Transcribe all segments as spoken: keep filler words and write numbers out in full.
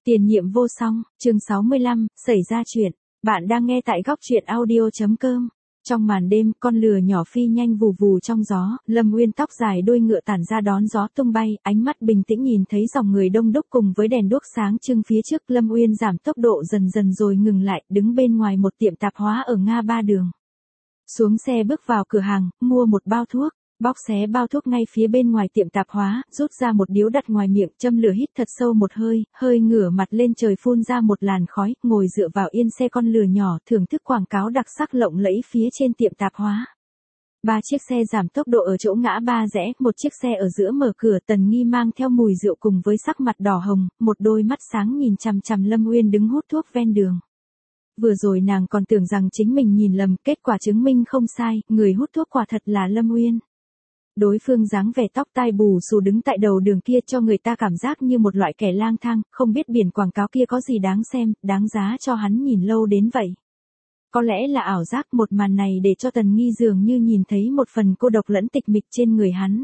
Tiền nhiệm vô song, chương sáu mươi lăm, xảy ra chuyện. Bạn đang nghe tại góc truyện audio chấm com. Trong màn đêm, con lừa nhỏ phi nhanh vù vù trong gió, Lâm Uyên tóc dài đuôi ngựa tản ra đón gió tung bay, ánh mắt bình tĩnh nhìn thấy dòng người đông đúc cùng với đèn đuốc sáng trưng phía trước. Lâm Uyên giảm tốc độ dần dần rồi ngừng lại, đứng bên ngoài một tiệm tạp hóa ở ngã ba đường. Xuống xe bước vào cửa hàng, mua một bao thuốc. Bóc xé bao thuốc ngay phía bên ngoài tiệm tạp hóa, rút ra một điếu đặt ngoài miệng, châm lửa hít thật sâu một hơi, hơi ngửa mặt lên trời phun ra một làn khói, ngồi dựa vào yên xe con lừa nhỏ, thưởng thức quảng cáo đặc sắc lộng lẫy phía trên tiệm tạp hóa. Ba chiếc xe giảm tốc độ ở chỗ ngã ba rẽ, một chiếc xe ở giữa mở cửa. Tần Nghi mang theo mùi rượu cùng với sắc mặt đỏ hồng, một đôi mắt sáng nhìn chằm chằm Lâm Uyên đứng hút thuốc ven đường. Vừa rồi nàng còn tưởng rằng chính mình nhìn lầm, kết quả chứng minh không sai, người hút thuốc quả thật là Lâm Uyên. Đối phương dáng vẻ tóc tai bù xù đứng tại đầu đường kia cho người ta cảm giác như một loại kẻ lang thang, không biết biển quảng cáo kia có gì đáng xem, đáng giá cho hắn nhìn lâu đến vậy. Có lẽ là ảo giác, một màn này để cho Tần Nghi dường như nhìn thấy một phần cô độc lẫn tịch mịch trên người hắn.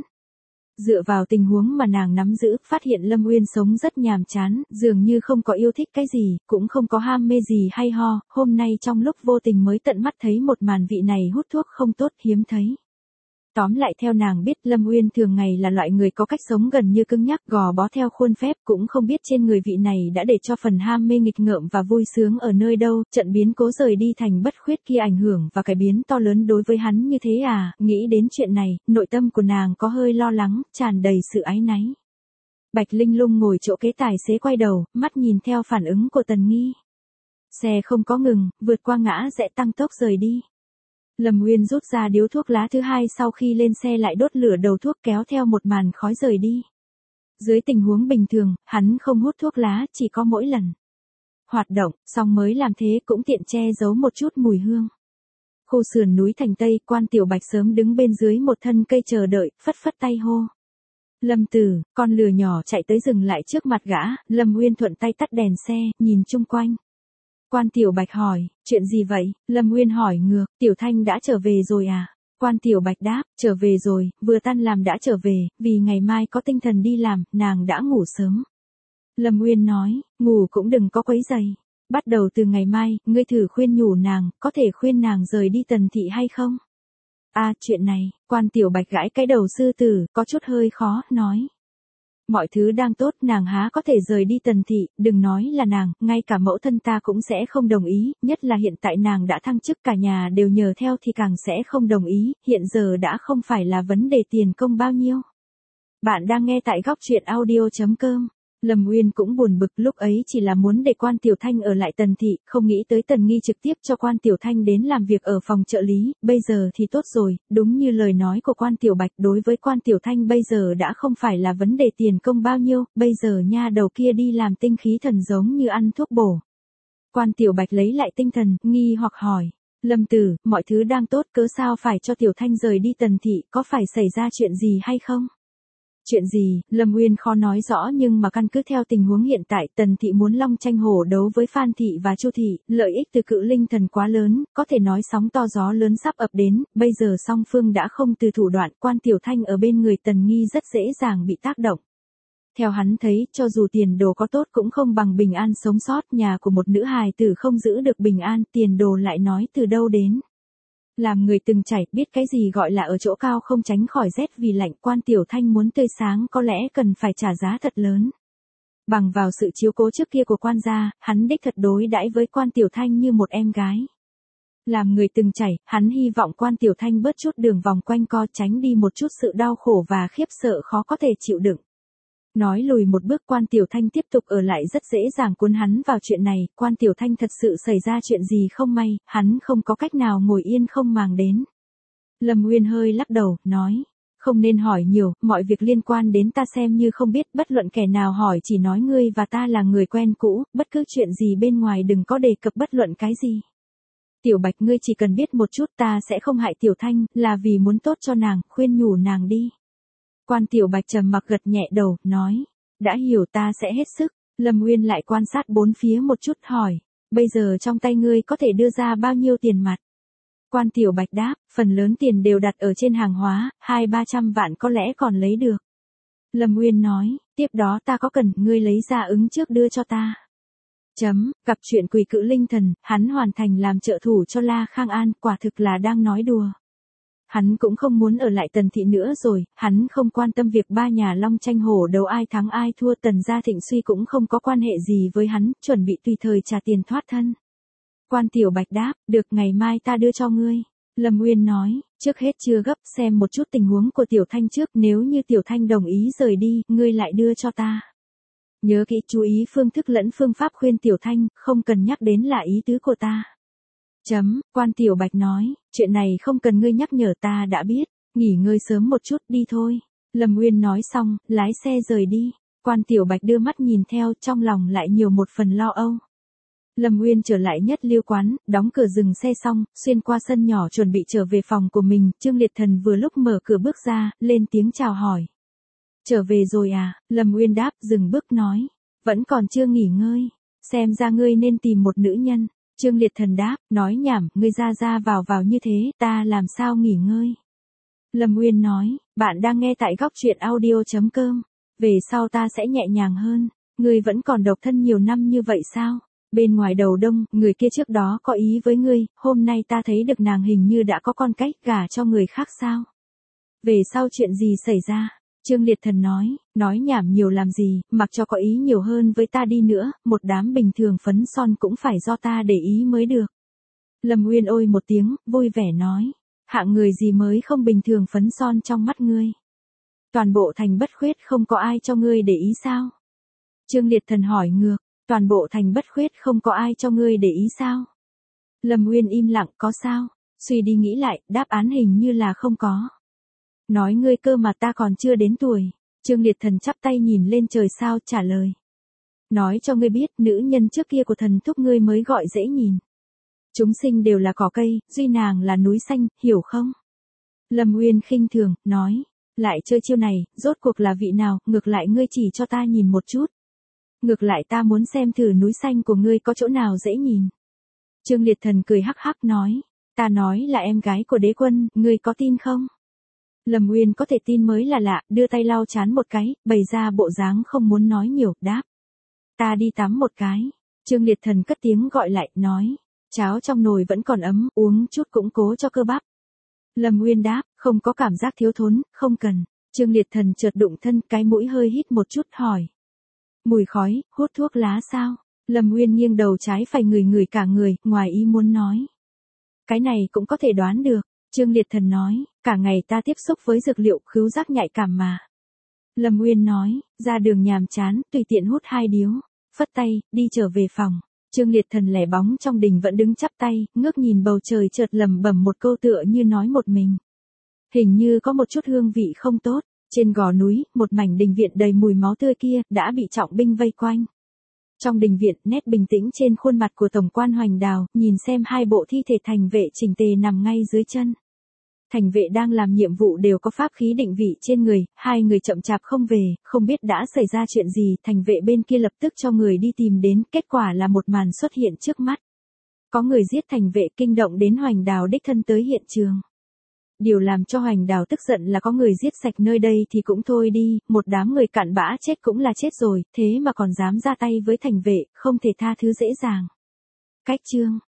Dựa vào tình huống mà nàng nắm giữ, phát hiện Lâm Uyên sống rất nhàm chán, dường như không có yêu thích cái gì, cũng không có ham mê gì hay ho, hôm nay trong lúc vô tình mới tận mắt thấy một màn vị này hút thuốc không tốt, hiếm thấy. Tóm lại theo nàng biết, Lâm Uyên thường ngày là loại người có cách sống gần như cứng nhắc, gò bó theo khuôn phép, cũng không biết trên người vị này đã để cho phần ham mê nghịch ngợm và vui sướng ở nơi đâu. Trận biến cố rời đi thành bất khuyết kia ảnh hưởng và cải biến to lớn đối với hắn như thế à? Nghĩ đến chuyện này, nội tâm của nàng có hơi lo lắng, tràn đầy sự áy náy. Bạch Linh Lung ngồi chỗ kế tài xế quay đầu, mắt nhìn theo phản ứng của Tần Nghi. Xe không có ngừng, vượt qua ngã rẽ tăng tốc rời đi. Lâm Uyên rút ra điếu thuốc lá thứ hai, sau khi lên xe lại đốt lửa đầu thuốc, kéo theo một màn khói rời đi. Dưới tình huống bình thường, hắn không hút thuốc lá, chỉ có mỗi lần hoạt động, xong mới làm thế, cũng tiện che giấu một chút mùi hương. Khu sườn núi thành Tây, Quan Tiểu Bạch sớm đứng bên dưới một thân cây chờ đợi, phất phất tay hô. Lâm Tử, con lừa nhỏ chạy tới dừng lại trước mặt gã. Lâm Uyên thuận tay tắt đèn xe, nhìn chung quanh. Quan Tiểu Bạch hỏi, chuyện gì vậy? Lâm Uyên hỏi ngược, Tiểu Thanh đã trở về rồi à? Quan Tiểu Bạch đáp, trở về rồi, vừa tan làm đã trở về, vì ngày mai có tinh thần đi làm, nàng đã ngủ sớm. Lâm Uyên nói, ngủ cũng đừng có quấy giày. Bắt đầu từ ngày mai, ngươi thử khuyên nhủ nàng, có thể khuyên nàng rời đi Tần thị hay không? À, chuyện này, Quan Tiểu Bạch gãi cái đầu sư tử, có chút hơi khó, nói. Mọi thứ đang tốt, nàng há có thể rời đi Tần thị, đừng nói là nàng, ngay cả mẫu thân ta cũng sẽ không đồng ý, nhất là hiện tại nàng đã thăng chức, cả nhà đều nhờ theo thì càng sẽ không đồng ý, hiện giờ đã không phải là vấn đề tiền công bao nhiêu. Bạn đang nghe tại góc truyện audio chấm com. Lâm Uyên cũng buồn bực, lúc ấy chỉ là muốn để Quan Tiểu Thanh ở lại Tần thị, không nghĩ tới Tần Nghi trực tiếp cho Quan Tiểu Thanh đến làm việc ở phòng trợ lý, bây giờ thì tốt rồi, đúng như lời nói của Quan Tiểu Bạch, đối với Quan Tiểu Thanh bây giờ đã không phải là vấn đề tiền công bao nhiêu, bây giờ nha đầu kia đi làm tinh khí thần giống như ăn thuốc bổ. Quan Tiểu Bạch lấy lại tinh thần, nghi hoặc hỏi, Lâm Tử, mọi thứ đang tốt, cớ sao phải cho Tiểu Thanh rời đi Tần thị, có phải xảy ra chuyện gì hay không? Chuyện gì? Lâm Uyên khó nói rõ, nhưng mà căn cứ theo tình huống hiện tại, Tần thị muốn long tranh hổ đấu với Phan thị và Chu thị, lợi ích từ Cự Linh thần quá lớn, có thể nói sóng to gió lớn sắp ập đến, bây giờ song phương đã không từ thủ đoạn, Quan Tiểu Thanh ở bên người Tần Nghi rất dễ dàng bị tác động. Theo hắn thấy, cho dù tiền đồ có tốt cũng không bằng bình an sống sót, nhà của một nữ hài tử không giữ được bình an, tiền đồ lại nói từ đâu đến. Làm người từng trải, biết cái gì gọi là ở chỗ cao không tránh khỏi rét vì lạnh. Quan Tiểu Thanh muốn tươi sáng có lẽ cần phải trả giá thật lớn. Bằng vào sự chiếu cố trước kia của quan gia, hắn đích thật đối đãi với Quan Tiểu Thanh như một em gái. Làm người từng trải, hắn hy vọng Quan Tiểu Thanh bớt chút đường vòng quanh co, tránh đi một chút sự đau khổ và khiếp sợ khó có thể chịu đựng. Nói lùi một bước, Quan Tiểu Thanh tiếp tục ở lại rất dễ dàng cuốn hắn vào chuyện này. Quan Tiểu Thanh thật sự xảy ra chuyện gì không may, hắn không có cách nào ngồi yên không màng đến. Lâm Uyên hơi lắc đầu, nói, không nên hỏi nhiều, mọi việc liên quan đến ta xem như không biết, bất luận kẻ nào hỏi chỉ nói ngươi và ta là người quen cũ, bất cứ chuyện gì bên ngoài đừng có đề cập bất luận cái gì. Tiểu Bạch, ngươi chỉ cần biết một chút, ta sẽ không hại Tiểu Thanh, là vì muốn tốt cho nàng, khuyên nhủ nàng đi. Quan Tiểu Bạch trầm mặc gật nhẹ đầu, nói, đã hiểu, ta sẽ hết sức. Lâm Uyên lại quan sát bốn phía một chút, hỏi, bây giờ trong tay ngươi có thể đưa ra bao nhiêu tiền mặt? Quan Tiểu Bạch đáp, phần lớn tiền đều đặt ở trên hàng hóa, hai ba trăm vạn có lẽ còn lấy được. Lâm Uyên nói, tiếp đó ta có cần ngươi lấy ra ứng trước đưa cho ta. Chấm, gặp chuyện quỷ cự linh thần, hắn hoàn thành làm trợ thủ cho La Khang An, quả thực là đang nói đùa. Hắn cũng không muốn ở lại Tần thị nữa rồi, hắn không quan tâm việc ba nhà long tranh hổ đấu ai thắng ai thua, Tần gia Thịnh Suy cũng không có quan hệ gì với hắn, chuẩn bị tùy thời trả tiền thoát thân. Quan Tiểu Bạch đáp, được, ngày mai ta đưa cho ngươi. Lâm Uyên nói, trước hết chưa gấp, xem một chút tình huống của Tiểu Thanh trước, nếu như Tiểu Thanh đồng ý rời đi, ngươi lại đưa cho ta. Nhớ kỹ chú ý phương thức lẫn phương pháp khuyên Tiểu Thanh, không cần nhắc đến là ý tứ của ta. Chấm, Quan Tiểu Bạch nói, chuyện này không cần ngươi nhắc nhở, ta đã biết, nghỉ ngơi sớm một chút đi thôi. Lâm Uyên nói xong, lái xe rời đi. Quan Tiểu Bạch đưa mắt nhìn theo, trong lòng lại nhiều một phần lo âu. Lâm Uyên trở lại Nhất Liêu quán, đóng cửa dừng xe xong, xuyên qua sân nhỏ chuẩn bị trở về phòng của mình, Trương Liệt Thần vừa lúc mở cửa bước ra, lên tiếng chào hỏi. Trở về rồi à? Lâm Uyên đáp, dừng bước nói, vẫn còn chưa nghỉ ngơi, xem ra ngươi nên tìm một nữ nhân. Trương Liệt Thần đáp, nói nhảm, ngươi ra ra vào vào như thế, ta làm sao nghỉ ngơi. Lâm Uyên nói, bạn đang nghe tại góc truyện audio chấm com, về sau ta sẽ nhẹ nhàng hơn, ngươi vẫn còn độc thân nhiều năm như vậy sao? Bên ngoài đầu đông, người kia trước đó có ý với ngươi, hôm nay ta thấy được nàng hình như đã có con cách gả cho người khác sao? Về sau chuyện gì xảy ra? Trương Liệt Thần nói, nói nhảm nhiều làm gì, mặc cho có ý nhiều hơn với ta đi nữa, một đám bình thường phấn son cũng phải do ta để ý mới được. Lâm Uyên ôi một tiếng, vui vẻ nói, hạng người gì mới không bình thường phấn son trong mắt ngươi? Toàn bộ thành Bất Khuyết không có ai cho ngươi để ý sao? Trương Liệt Thần hỏi ngược, toàn bộ thành Bất Khuyết không có ai cho ngươi để ý sao? Lâm Uyên im lặng, có sao? Suy đi nghĩ lại, đáp án hình như là không có. Nói ngươi cơ mà ta còn chưa đến tuổi. Trương Liệt Thần chắp tay nhìn lên trời sao trả lời. Nói cho ngươi biết, nữ nhân trước kia của thần thúc ngươi mới gọi dễ nhìn. Chúng sinh đều là cỏ cây, duy nàng là núi xanh, hiểu không? Lâm Uyên khinh thường, nói, lại chơi chiêu này, rốt cuộc là vị nào, ngược lại ngươi chỉ cho ta nhìn một chút. Ngược lại ta muốn xem thử núi xanh của ngươi có chỗ nào dễ nhìn. Trương Liệt Thần cười hắc hắc nói, ta nói là em gái của đế quân, ngươi có tin không? Lâm Uyên có thể tin mới là lạ, đưa tay lau chán một cái, bày ra bộ dáng không muốn nói nhiều, đáp. Ta đi tắm một cái. Trương Liệt Thần cất tiếng gọi lại, nói, cháo trong nồi vẫn còn ấm, uống chút cũng cố cho cơ bắp. Lâm Uyên đáp, không có cảm giác thiếu thốn, không cần. Trương Liệt Thần chợt đụng thân, cái mũi hơi hít một chút, hỏi. Mùi khói, hút thuốc lá sao? Lâm Uyên nghiêng đầu trái phải ngửi ngửi cả người, ngoài ý muốn nói. Cái này cũng có thể đoán được. Trương Liệt Thần nói, cả ngày ta tiếp xúc với dược liệu, khứu giác nhạy cảm mà. Lâm Uyên nói, ra đường nhàm chán, tùy tiện hút hai điếu, phất tay, đi trở về phòng. Trương Liệt Thần lẻ bóng trong đình vẫn đứng chắp tay, ngước nhìn bầu trời chợt lẩm bẩm một câu tựa như nói một mình. Hình như có một chút hương vị không tốt, trên gò núi, một mảnh đình viện đầy mùi máu tươi kia, đã bị trọng binh vây quanh. Trong đình viện, nét bình tĩnh trên khuôn mặt của Tổng quan Hoành Đào, nhìn xem hai bộ thi thể thành vệ chỉnh tề nằm ngay dưới chân. Thành vệ đang làm nhiệm vụ đều có pháp khí định vị trên người, hai người chậm chạp không về, không biết đã xảy ra chuyện gì, thành vệ bên kia lập tức cho người đi tìm đến, kết quả là một màn xuất hiện trước mắt. Có người giết thành vệ, kinh động đến Hoành Đào đích thân tới hiện trường. Điều làm cho Hoành Đào tức giận là có người giết sạch nơi đây thì cũng thôi đi, một đám người cặn bã chết cũng là chết rồi, thế mà còn dám ra tay với thành vệ, không thể tha thứ dễ dàng. Cách chương